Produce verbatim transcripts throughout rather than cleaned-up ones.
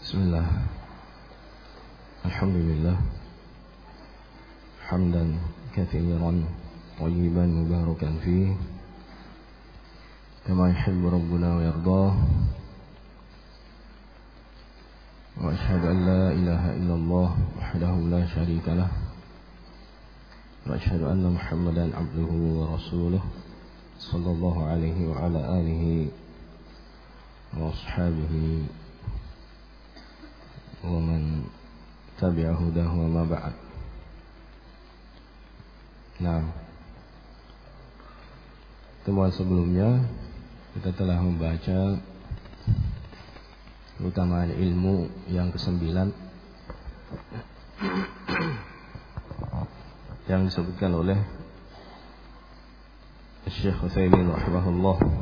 Bismillah. Alhamdulillah. Hamdan katsiran thayyiban mubarakan fihi kama yuhibbu rabbuna wa yardah. Wa asyhadu an la ilaha illallah wahdahu la syarika lah. Wa asyhadu anna Muhammadan abduhu wa rasuluh sallallahu alaihi wa ala alihi wa ashabihi wa man tabi'a hudahu wa ma ba'd. Nah, temuan sebelumnya kita telah membaca keutamaan ilmu yang kesembilan yang disebutkan oleh Syekh Utsaimin rahimahullah.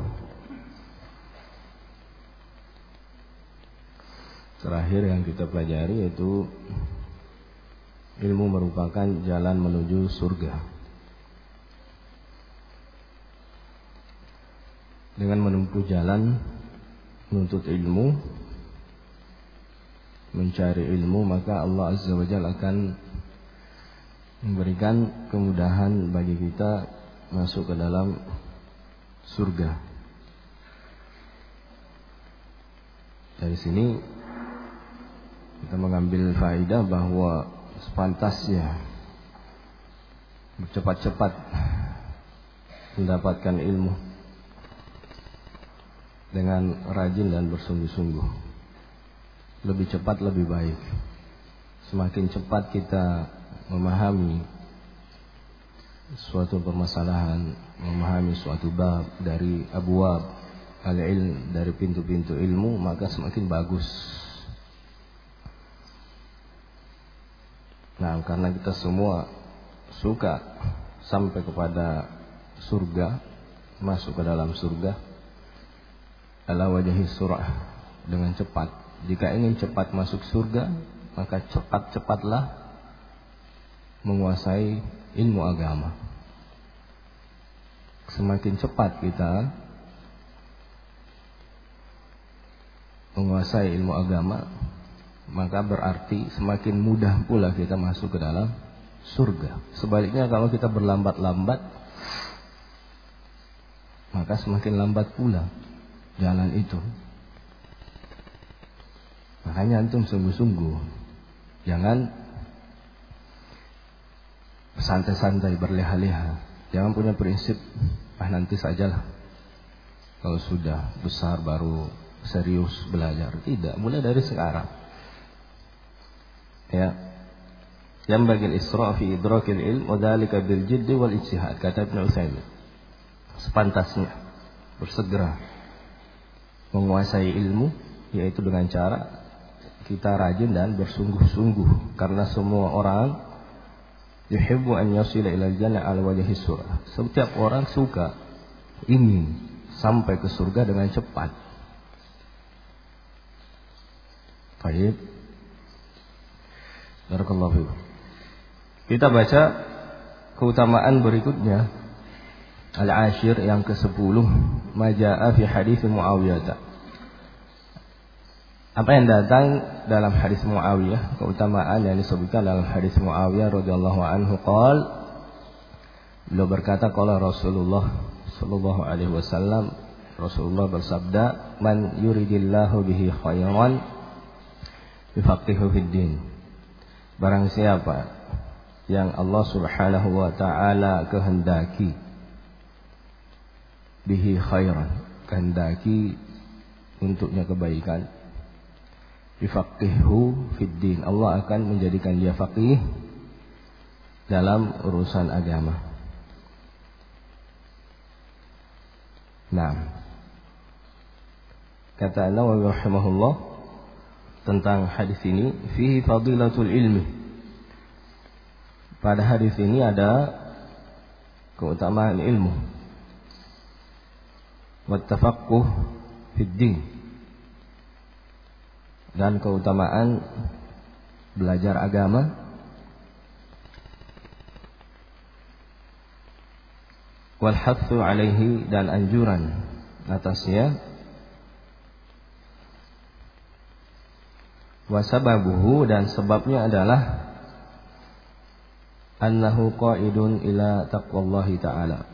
Terakhir yang kita pelajari yaitu ilmu merupakan jalan menuju surga. Dengan menempuh jalan menuntut ilmu, mencari ilmu, maka Allah Azza wa Jalla akan memberikan kemudahan bagi kita masuk ke dalam surga. Dari sini kita mengambil faedah bahwa sepantasnya bercepat-cepat mendapatkan ilmu dengan rajin dan bersungguh-sungguh. Lebih cepat lebih baik. Semakin cepat kita memahami suatu permasalahan, memahami suatu bab dari abwab al-ilm, dari pintu-pintu ilmu, maka semakin bagus. Nah, karena kita semua suka sampai kepada surga, masuk ke dalam surga, ala wajhi surah, dengan cepat. Jika ingin cepat masuk surga, maka cepat-cepatlah menguasai ilmu agama. Semakin cepat kita menguasai ilmu agama, maka berarti semakin mudah pula kita masuk ke dalam surga. Sebaliknya kalau kita berlambat-lambat, maka semakin lambat pula jalan itu. Makanya antum sungguh-sungguh jangan santai-santai berleha-leha. Jangan punya prinsip, ah nanti sajalah, kalau sudah besar baru serius belajar. Tidak, mulai dari sekarang. Ya, yang bagi isra' fi idrakil ilm wa dzalika bil jiddi wal ijtihad, kata Ibnu Utsaimin. Sepantasnya bersegera menguasai ilmu, yaitu dengan cara kita rajin dan bersungguh-sungguh, karena semua orang yuhibbu an yasila ilal jannah ala wajhi surah. Setiap orang suka, ingin sampai ke surga dengan cepat. Baik. Barakallahu fiikum. Kita baca keutamaan berikutnya, al-ashir, yang kesepuluh, majaa fi hadis Muawiyah. Apa yang datang dalam hadis Muawiyah, keutamaan yang disebutkan dalam hadis Muawiyah radhiyallahu anhu, qala, beliau berkata, qala Rasulullah sallallahu alaihi wasallam, Rasulullah bersabda, man yuridillahu bihi khairan yufaqihu fid din. Barang siapa yang Allah Subhanahu wa ta'ala kehendaki, bihi khairan, kehendaki untuknya kebaikan, yufaqihu fid din, Allah akan menjadikan dia faqih dalam urusan agama. Nah, kata Nawawi rahimahullah tentang hadis ini, fihi fadilatul ilmi. Pada hadis ini ada keutamaan ilmu, wa tafaqquh fid din, dan keutamaan belajar agama, wal hathu alaihi, dan anjuran atasnya, Wa sababuhu, dan sebabnya adalah annahu qaidun ila taqwallahi ta'ala.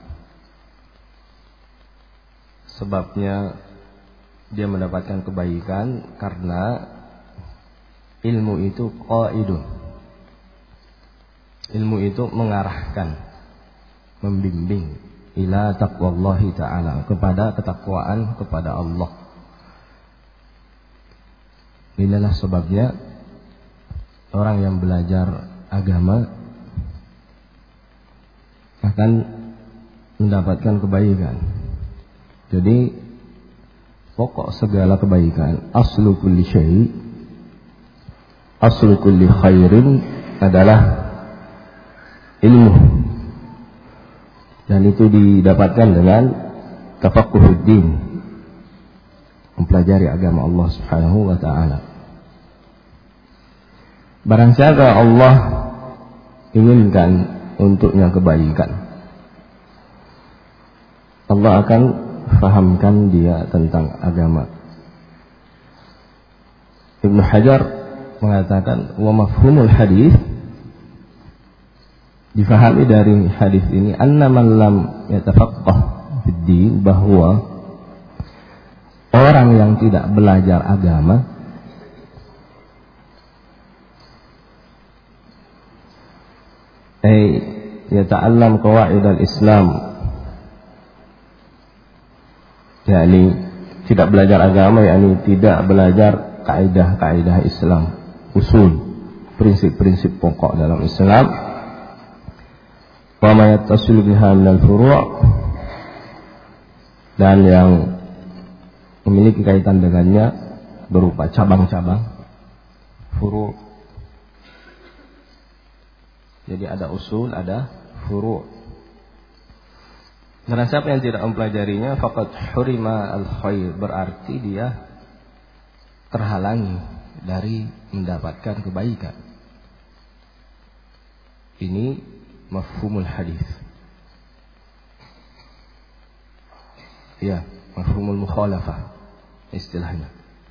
Sebabnya dia mendapatkan kebaikan karena ilmu itu qaidun. Ilmu itu mengarahkan, membimbing ila taqwallahi ta'ala, kepada ketakwaan kepada Allah. Inilah sebabnya orang yang belajar agama akan mendapatkan kebaikan. Jadi pokok segala kebaikan, aslu kulli syai', aslu kulli khairin adalah ilmu. Dan itu didapatkan dengan tafaqquhuddin, mempelajari agama Allah Subhanahu wa ta'ala. Barang siapa Allah inginkan untuknya kebaikan, Allah akan fahamkan dia tentang agama. Ibnu Hajar mengatakan, wa mafhumul hadis, difahami dari hadis ini, anna man lam yatafaqqah fid din, bahwa orang yang tidak belajar agama ay yata'allam qawaid al-Islam, yakni tidak belajar agama, yakni tidak belajar kaidah-kaidah Islam, usul, prinsip-prinsip pokok dalam Islam, wa ma yattasil biha min al-furu', dan yang memiliki kaitan dengannya berupa cabang-cabang, furu'. Jadi ada usul, ada furu'. Karena siapa yang tidak mempelajarinya, faqad hurima al-khair, berarti dia terhalangi dari mendapatkan kebaikan. Ini mafhumul hadis. Ya, mafhumul mukhalafah istilahnya.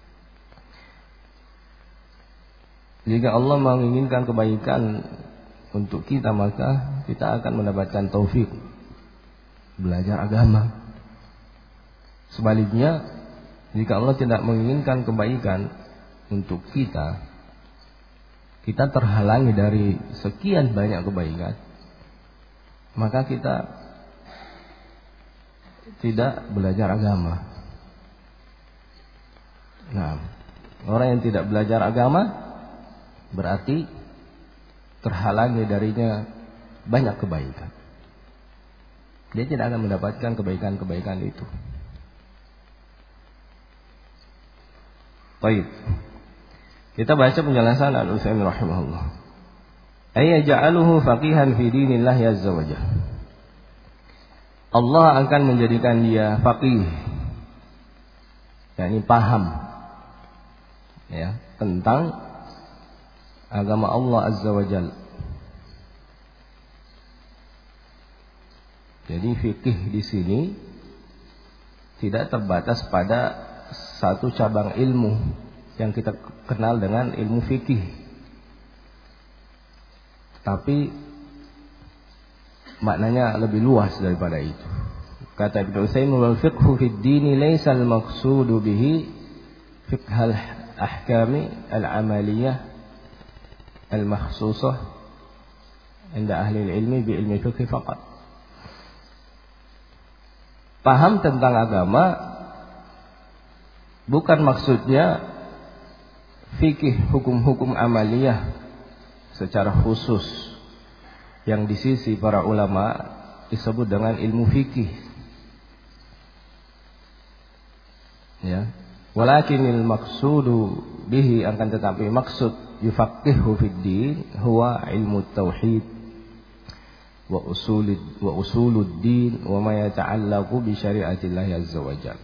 Jika Allah menginginkan kebaikan untuk kita, maka kita akan mendapatkan taufik belajar agama. Sebaliknya, jika Allah tidak menginginkan kebaikan untuk kita, kita terhalangi dari sekian banyak kebaikan, maka kita tidak belajar agama. Nah, orang yang tidak belajar agama berarti terhalangi darinya banyak kebaikan. Dia tidak akan mendapatkan kebaikan-kebaikan itu. Baik. Kita baca penjelasan Al-Utsaimin rahimahullah. Ay ja'aluhu faqihan fi dinillah azza wa jalla. Allah akan menjadikan dia faqih, yakni paham, ya, tentang agama Allah azza wa jalla. Jadi fikih di sini tidak terbatas pada satu cabang ilmu yang kita kenal dengan ilmu fikih, tapi maknanya lebih luas daripada itu. Kata Ibnu Utsaimin, wal fiqhu fid din laysa al maqsudu bihi fiqh al ahkami al amaliyah al makhsusah inda ahli ilmi bi ilmi fiqh faqat. Paham tentang agama bukan maksudnya fikih hukum-hukum amaliyah secara khusus yang di sisi para ulama disebut dengan ilmu fikih. Ya. Walakinil maqsudu bihi, akan tetapi maksud yufaqihu fid din huwa ilmu tauhid wa usulid wa usuluddin wa ma yata'allaqu bi syariatillah azza wa jalla.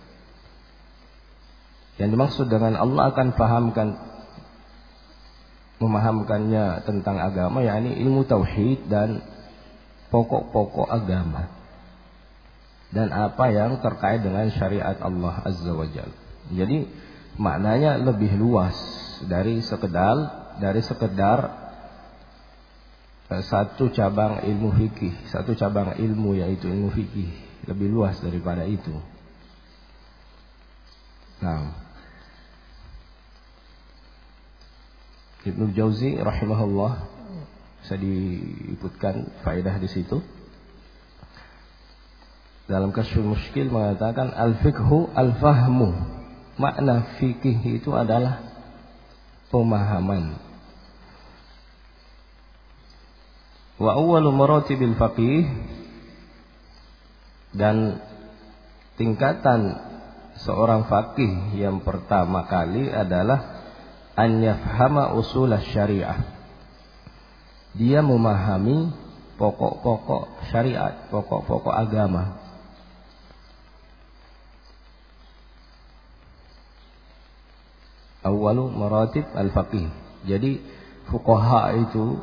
Yang dimaksud dengan Allah akan fahamkan, memahamkannya tentang agama, yakni ilmu tauhid dan pokok-pokok agama dan apa yang terkait dengan syariat Allah azza wa jalla. Jadi maknanya lebih luas dari sekedar dari sekedar satu cabang ilmu fikih, satu cabang ilmu yaitu ilmu fikih, lebih luas daripada itu. Nah, Ibnu Jauzi rahimahullah, bisa diikutkan faedah di situ. Dalam Kasyful Mushkil mengatakan al-fiqhu al-fahmu. Makna fikih itu adalah pemahaman. Wa awwalu maratibil faqih, dan tingkatan seorang faqih yang pertama kali adalah an yafhama usul syariah. Dia memahami pokok-pokok syariat, pokok-pokok agama. Awwalu maratib al-faqih. Jadi fuqaha itu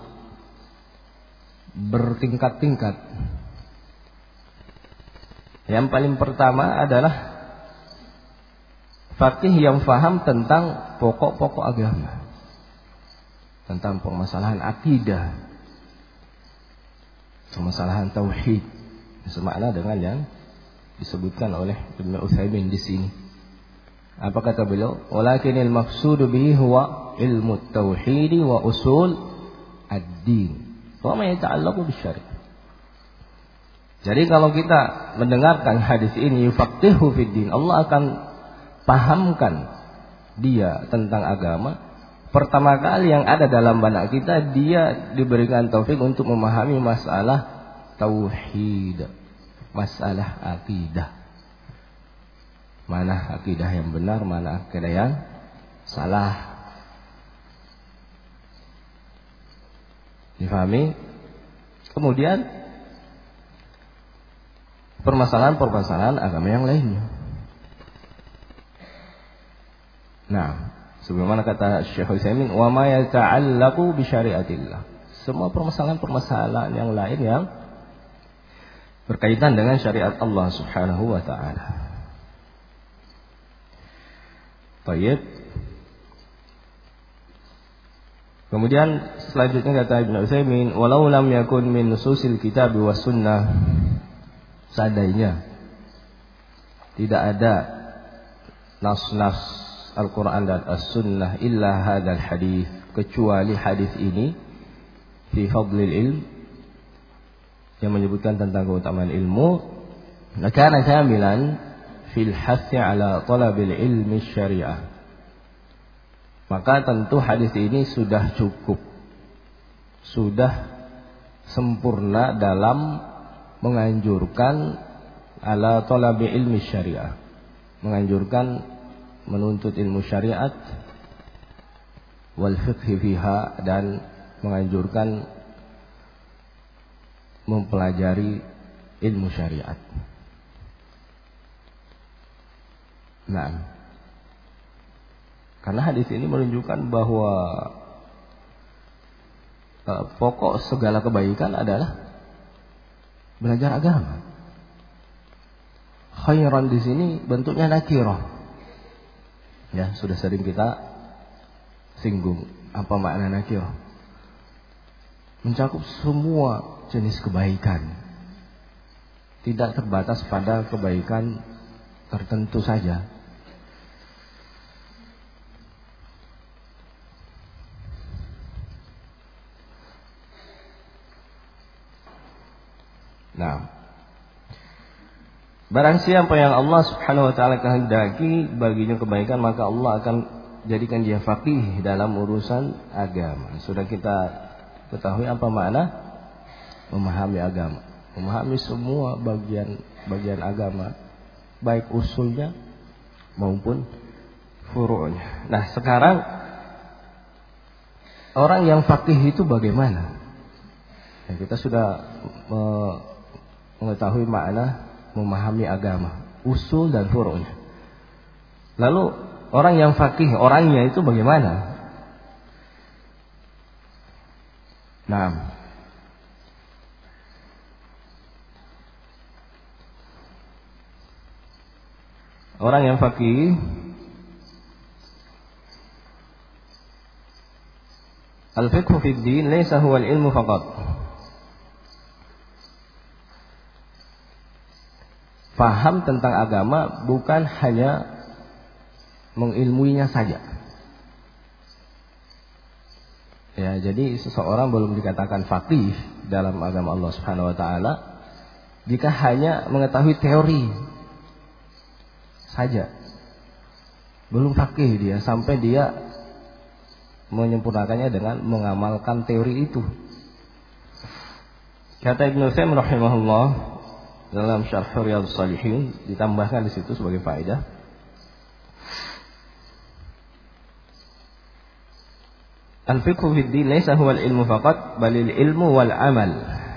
bertingkat-tingkat. Yang paling pertama adalah faqih yang faham tentang pokok-pokok agama, tentang permasalahan akidah, permasalahan tauhid, semakna dengan yang disebutkan oleh Ibnu Utsaimin di sini. Apa kata beliau? Walakinil maqsudu bihi huwa ilmu tauhid wa usul ad-din wa ma yata'allaqu bisyari'. Jadi kalau kita mendengarkan hadis ini, yufaqihu fid din, Allah akan pahamkan dia tentang agama. Pertama kali yang ada dalam benak kita, dia diberikan taufik untuk memahami masalah tauhid, masalah akidah. Mana akidah yang benar, mana akidah yang salah. Difahami? Kemudian permasalahan-permasalahan agama yang lainnya. Nah, sebagaimana kata Syekh Utsaimin, wa ma yata'allaqu bi syariatillah. Semua permasalahan-permasalahan yang lain yang berkaitan dengan syariat Allah Subhanahu wa taala. Baik. Kemudian selanjutnya kata Ibnu Utsaimin, walau lam yakun min nususil kitab was sunnah, seandainya tidak ada nas-nas Al-Quran dan As-Sunnah illa hadal hadis, kecuali hadis ini fi fadlil ilm, yang menyebutkan tentang keutamaan ilmu, lakana kamilan fil hathi ala talabil ilmi syariah, maka tentu hadis ini sudah cukup, sudah sempurna dalam menganjurkan ala talabil ilmi syariah, menganjurkan menuntut ilmu syariat, wal fiqhi fiha, dan menganjurkan mempelajari ilmu syariat. Nah, karena hadis ini menunjukkan bahwa uh, pokok segala kebaikan adalah belajar agama. Khairan di sini bentuknya nakirah. Ya, sudah sering kita singgung apa makna nakirah. Mencakup semua jenis kebaikan, tidak terbatas pada kebaikan tertentu saja. Nah, barang siapa yang Allah Subhanahu wa taala kehendaki baginya kebaikan, maka Allah akan jadikan dia faqih dalam urusan agama. Sudah kita ketahui apa makna memahami agama, memahami semua bagian-bagian agama, baik usulnya maupun furu'nya. Nah, sekarang orang yang faqih itu bagaimana? Ya, kita sudah mengetahui makna memahami agama, usul dan furu'nya. Lalu orang yang faqih, orangnya itu bagaimana? Nah, orang yang faqih Al-fiqhu fid din laysa huwa al-ilmu faqat. Faham tentang agama bukan hanya mengilmuinya saja. Ya, jadi seseorang belum dikatakan faqih dalam agama Allah Subhanahu wa taala jika hanya mengetahui teori saja. Belum faqih dia sampai dia menyempurnakannya dengan mengamalkan teori itu. Kata Ibnu Utsaimin rahimahullah dalam Syarh Riyadhus Shalihin, ditambahkan di situ sebagai faedah, al-fiqhu fid din laysa huwa al-ilmu faqat balil ilmu wal amal.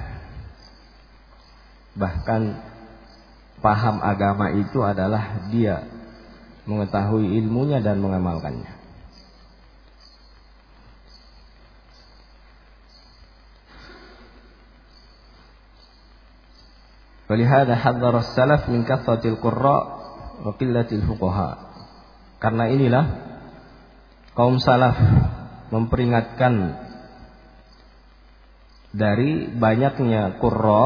Bahkan paham agama itu adalah dia mengetahui ilmunya dan mengamalkannya. Walihada hadzara as-salaf min kathratil qurra wa qillatil fuqaha. Karena inilah kaum salaf memperingatkan dari banyaknya qurra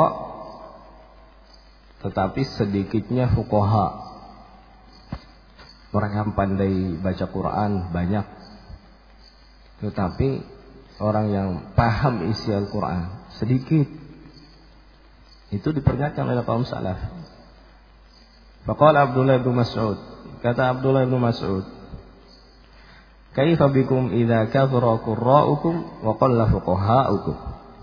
tetapi sedikitnya fuqaha. Orang yang pandai baca Quran banyak, tetapi orang yang paham isi Al-Quran sedikit. Itu diperingatkan oleh kaum salaf. Faqala Abdullah bin Mas'ud, kata Abdullah bin Mas'ud, kaifa bikum idza kathara qurra'ukum wa qalla fuqaha'ukum.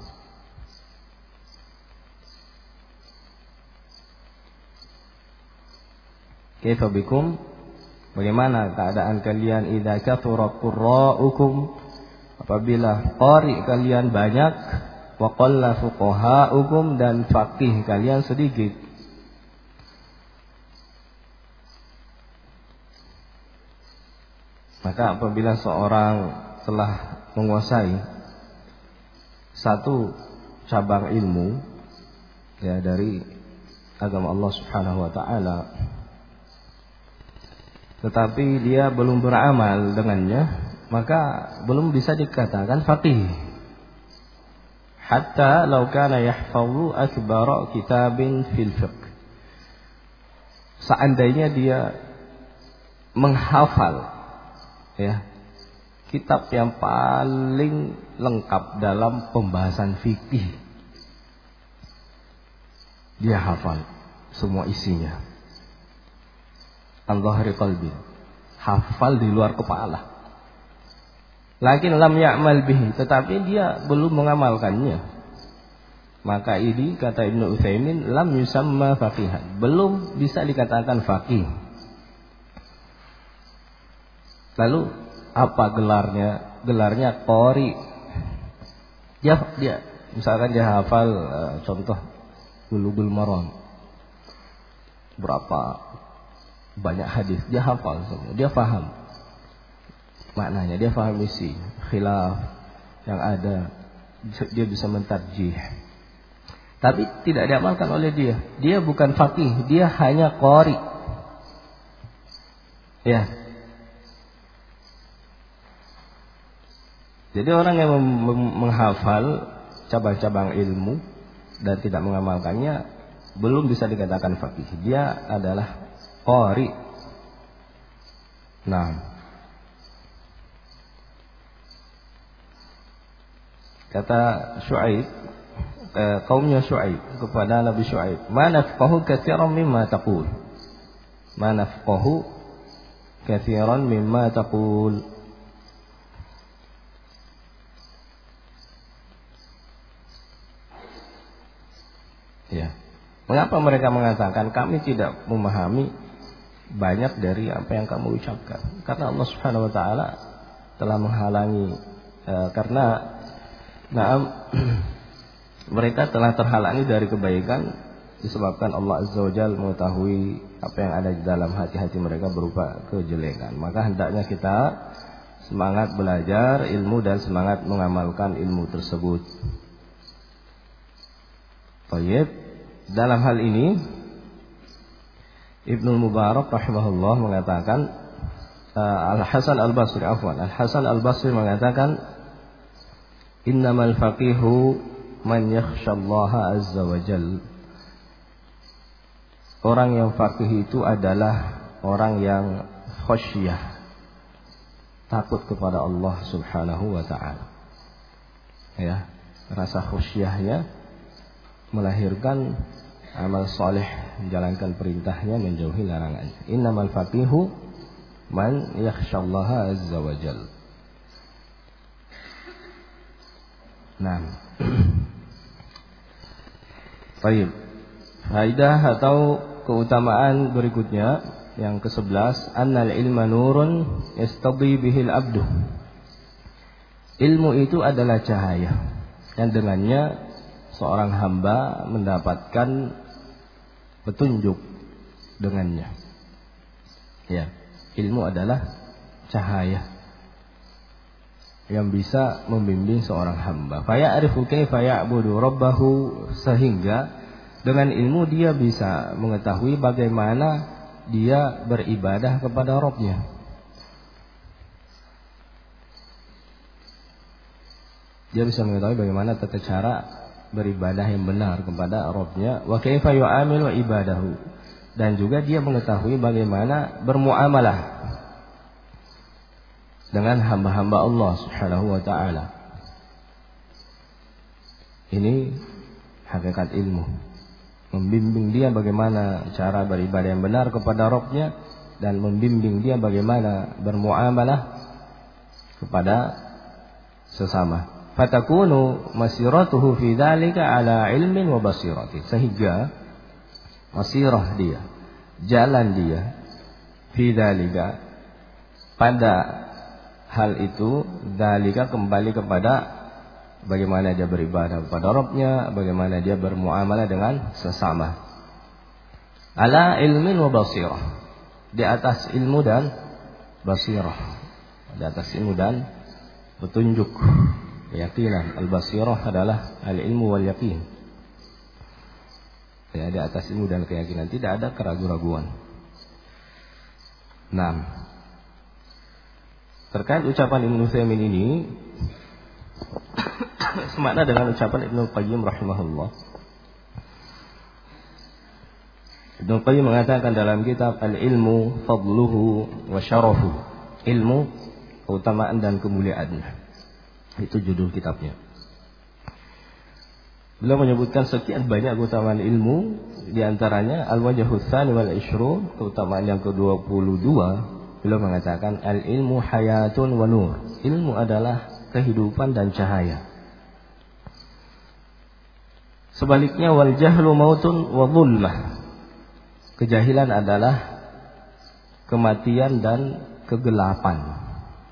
Kaifa bikum, bagaimana keadaan kalian idza kathara qurra'ukum, apabila qari kalian banyak, wa qalla fuqaha'ukum, dan faqih kalian sedikit. Maka apabila seorang telah menguasai satu cabang ilmu ya dari agama Allah Subhanahu wa taala, tetapi dia belum beramal dengannya, maka belum bisa dikatakan faqih. Hatta law kana yahfazu akbara kitabin fil fiqh. Seandainya dia menghafal ya kitab yang paling lengkap dalam pembahasan fikih, dia hafal semua isinya, al-dhahri qalbi, hafal di luar kepala. Lakin lam ya'mal bihi, tetapi dia belum mengamalkannya, maka ini kata Ibnu Utsaimin lam yusamma faqihan, belum bisa dikatakan faqih. Lalu apa gelarnya? Gelarnya qari. Dia dia misalkan dia hafal uh, contoh Bulughul Maram, berapa banyak hadis dia hafal semua, dia paham maknanya, dia paham isi khilaf yang ada, dia bisa mentarjih, tapi tidak diamalkan oleh dia. Dia bukan faqih, dia hanya qari. Ya. Jadi orang yang menghafal cabang-cabang ilmu dan tidak mengamalkannya belum bisa dikatakan faqih. Dia adalah qari. Nah, kata Syuaib, eh, kaumnya Syuaib kepada Nabi Syuaib, "Ma nafqahu katsiran mimma taqul." Ma nafqahu katsiran mimma taqul. Ya. Mengapa mereka mengatakan kami tidak memahami banyak dari apa yang kamu ucapkan? Karena Allah Subhanahu wa taala telah menghalangi eh, karena Nah, mereka telah terhalangi dari kebaikan disebabkan Allah Azza wa Jalla mengetahui apa yang ada di dalam hati-hati mereka berupa kejelekan. Maka hendaknya kita semangat belajar ilmu dan semangat mengamalkan ilmu tersebut. Baik, dalam hal ini Ibnu Mubarak rahimahullah mengatakan uh, Al-Hasan Al-Basri afwan Al-Hasan Al-Basri mengatakan Innamal faqihu man yakhshallaha azza wa jal. Orang yang faqih itu adalah orang yang khasyah, takut kepada Allah Subhanahu wa taala. Ya, rasa khasyahnya melahirkan amal soleh, menjalankan perintahnya, menjauhi larangannya. Innamal faqihu man yakhshallaha azza wa jal. Nah, baik. Faidah atau keutamaan berikutnya yang kesebelas, annal ilma nurun yastadi bihil abdu. Ilmu itu adalah cahaya yang dengannya seorang hamba mendapatkan petunjuk dengannya. Ya, ilmu adalah cahaya yang bisa membimbing seorang hamba. Faya'rifu kaifa ya'budu rabbahu, sehingga dengan ilmu dia bisa mengetahui bagaimana dia beribadah kepada Rabb-Nya. Dia bisa mengetahui bagaimana tata cara beribadah yang benar kepada Rabb-Nya. Wa kaifa yu'amilu ibadahu, dan juga dia mengetahui bagaimana bermuamalah dengan hamba-hamba Allah Subhanahu wa taala. Ini hakikat ilmu. Membimbing dia bagaimana cara beribadah yang benar kepada Rabb-Nya, dan membimbing dia bagaimana bermuamalah kepada sesama. Fatakunu masiratuhu fi dzalika ala ilmin wa basirati, sehingga masirah dia, jalan dia fi dzalika, pada hal itu, dzalika kembali kepada bagaimana dia beribadah kepada Rabb-Nya, bagaimana dia bermuamalah dengan sesama. Ala ilmin wa basirah, di atas ilmu dan basirah, di atas ilmu dan petunjuk, keyakinan. Al-basirah adalah al-ilmu wal yakin. Ya, di atas ilmu dan keyakinan, tidak ada keraguan-raguan. Nah, terkait ucapan Ibnu Utsaimin ini semakna dengan ucapan Ibnu Qayyim rahimahullah. Ibnu Qayyim mengatakan dalam kitab Al-Ilmu Fadluhu wa Syarafuh, ilmu, keutamaan dan kemuliaannya. Itu judul kitabnya. Beliau menyebutkan sekian banyak keutamaan ilmu, di antaranya al-wajhul tsani wal ishrun, keutamaan yang ke-dua puluh dua. Beliau mengatakan al-ilmu hayatun wa nur. Ilmu adalah kehidupan dan cahaya. Sebaliknya wal jahlu mautun wa dhulmah. Kejahilan adalah kematian dan kegelapan.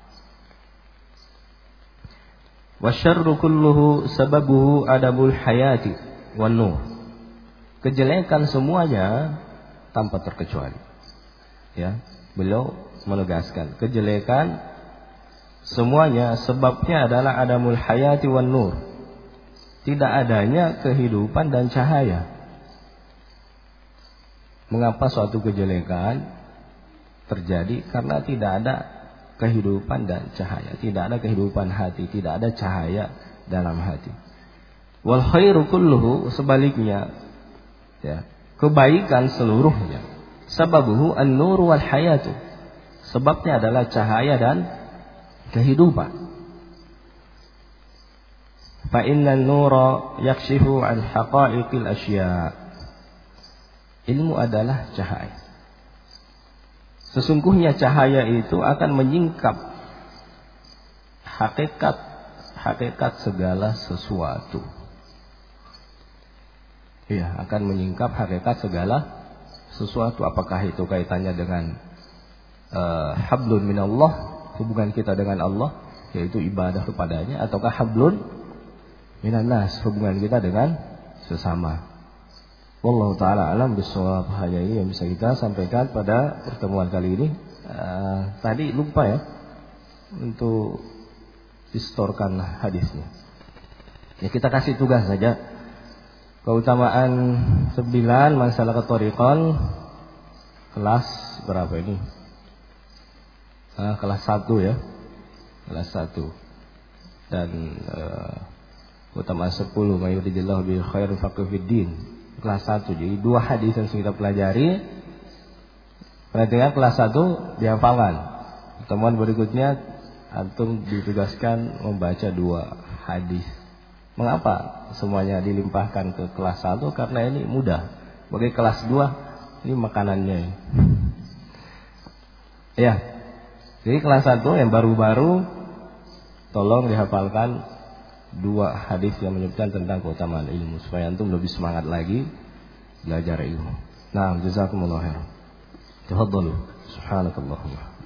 Wasyarru kulluhu sababuhu adabul hayati wan nur. Kejelekan semuanya tanpa terkecuali. Ya, beliau menegaskan kejelekan semuanya sebabnya adalah adamul hayati wan nur, tidak adanya kehidupan dan cahaya. Mengapa suatu kejelekan terjadi? Karena tidak ada kehidupan dan cahaya, tidak ada kehidupan hati, tidak ada cahaya dalam hati. Wal khairu kulluhu, sebaliknya, ya, kebaikan seluruhnya, sababuhu an-nur wal hayatu, sebabnya adalah cahaya dan kehidupan. Fa innan nura yakshifu an haqa'iqil asya. Ilmu adalah cahaya. Sesungguhnya cahaya itu akan menyingkap hakikat hakikat segala sesuatu. Iya, akan menyingkap hakikat segala sesuatu. Apakah itu kaitannya dengan Uh, hablun minallah, hubungan kita dengan Allah, yaitu ibadah kepadanya, ataukah hablun minan nas, hubungan kita dengan sesama. Wallahu taala alam bisawab. Hanya ini yang bisa kita sampaikan pada pertemuan kali ini. Uh, tadi lupa ya untuk distorkan hadisnya. Ya, kita kasih tugas saja. Keutamaan sembilan masalah ketoriqan, kelas berapa ini? Nah, kelas satu ya, kelas satu. dan uh, utama sepuluh mayuridillahu bi khairin faqih fiddin kelas satu. Jadi dua hadis yang kita pelajari perhatikan kelas satu dihafalkan. Pertemuan berikutnya antum ditugaskan membaca dua hadis. Mengapa semuanya dilimpahkan ke kelas satu? Karena ini mudah. Bagi kelas dua ini makanannya. Ya. Jadi kelas satu yang baru-baru tolong dihafalkan dua hadis yang menyebutkan tentang keutamaan ilmu supaya antum lebih semangat lagi belajar ilmu. Nah, jazakumullah khairan. Tafadhalu. Subhanakallahumma